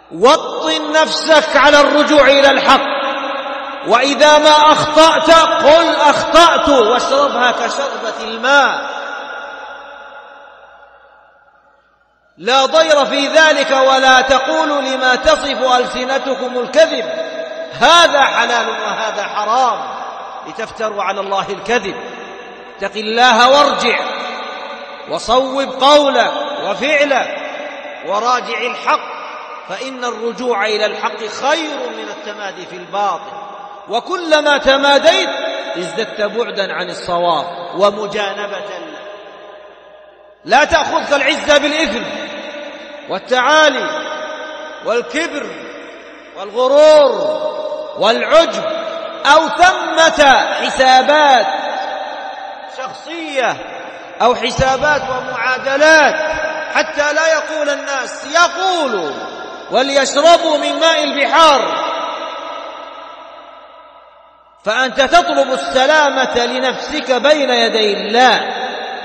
وطن نفسك على الرجوع إلى الحق، وإذا ما أخطأت قل أخطأت واشربها كشربة الماء، لا ضير في ذلك. ولا تقولوا لما تصف ألسنتكم الكذب هذا حلال وهذا حرام لتفتروا على الله الكذب. اتق الله وارجع وصوب قولك وفعلك وراجع الحق، فإن الرجوع إلى الحق خير من التمادي في الباطل، وكلما تماديت ازددت بعدا عن الصواب ومجانبة له. لا تأخذك العزة بالإثم والتعالي والكبر والغرور والعجب، أو ثمة حسابات شخصية أو حسابات ومعادلات، حتى لا يقول الناس يقولوا وليشربوا من ماء البحار، فأنت تطلب السلامة لنفسك بين يدي الله.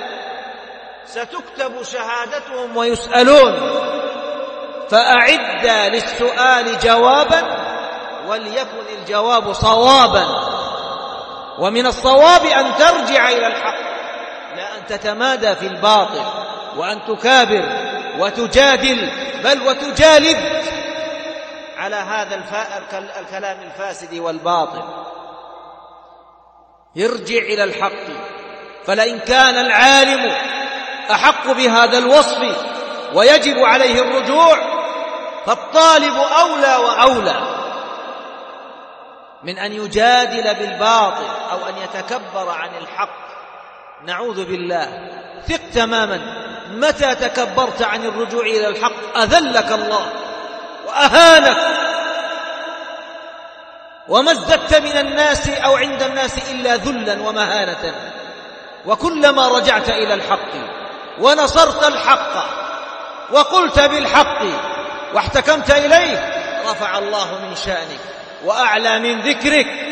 ستكتب شهادتهم ويسألون، فأعد للسؤال جوابا وليكن الجواب صوابا. ومن الصواب أن ترجع إلى الحق، لا أن تتمادى في الباطل وأن تكابر وتجادل بل وتجالد على هذا الكلام الفاسد والباطل. ارجع إلى الحق، فلئن كان العالم أحق بهذا الوصف ويجب عليه الرجوع، فالطالب أولى وأولى من أن يجادل بالباطل أو أن يتكبر عن الحق. نعوذ بالله. ثق تماما، متى تكبرت عن الرجوع إلى الحق أذلك الله وأهانك، وما ازددت من الناس أو عند الناس إلا ذلا ومهانة. وكلما رجعت إلى الحق ونصرت الحق وقلت بالحق واحتكمت إليه، رفع الله من شأنك وأعلى من ذكرك